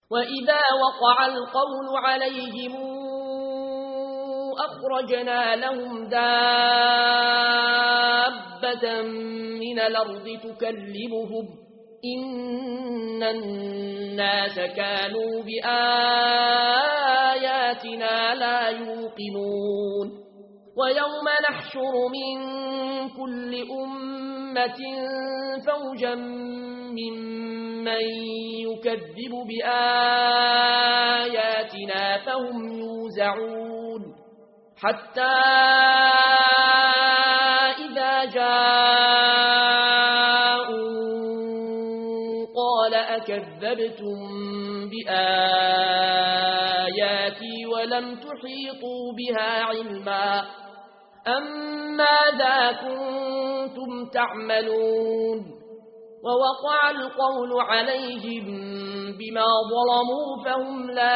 وإذا وقع القول عليهم أخرجنا لهم دابة من الأرض تكلمهم إن الناس كانوا بآياتنا لا يوقنون ويوم نحشر من كل أمة فوجا ممن يكذب بآياتنا فهم يوزعون حتى إذا جاءوا قال أكذبتم بآياتي ولم تحيطوا بها علما أم ماذا كنتم تعملون ووقع القول عليهم بما ظلموا فهم لا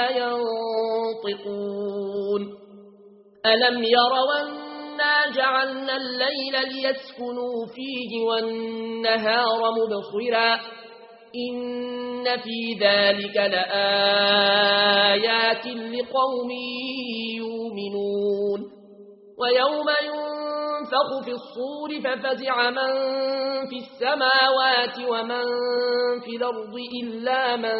ينطقون ألم يروا أنا جعلنا الليل ليسكنوا فيه والنهار مبصرا إن في ذلك لآيات لقوم يؤمنون ويوم ينفخ في الصور ففزع من في السماوات ومن في الأرض إلا من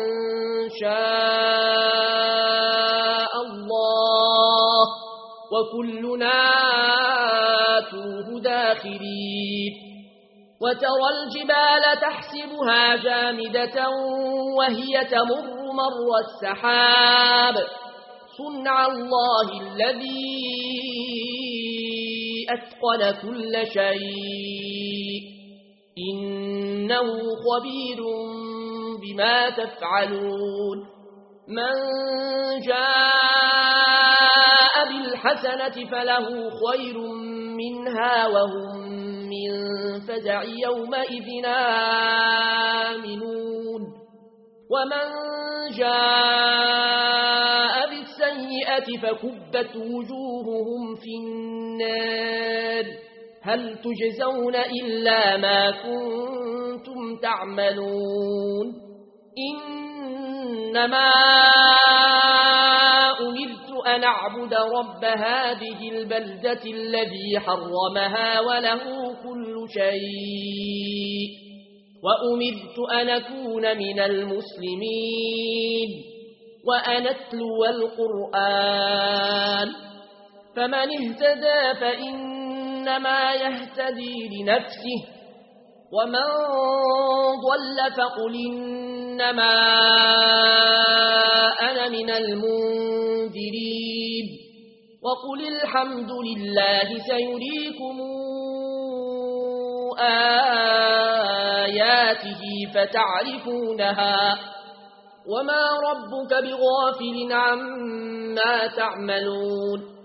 شاء الله وكلنا آتوه داخرين وترى الجبال تحسبها جامدة وهي تمر مر السحاب صنع الله الذي أتقن كل شيء إنه خبير بما تفعلون من جاء بالحسنة فله خير منها وهم من فزع يومئذ آمنون ومن جاء بالسيئة فكبت وجوههم في النار هل تجزون إلا ما كنتم تعملون إنما أمرت أن أعبد رب هذه البلدة الذي حرمها وله كل شيء وأمرت أن أكون من المسلمين وأن أتلو القرآن فمن اهتدى فإنما يهتدي لنفسه ومن ضل فقل إنما أنا من المنذرين وقل الحمد لله سيريكم آياته فتعرفونها وما ربك بغافل عما تعملون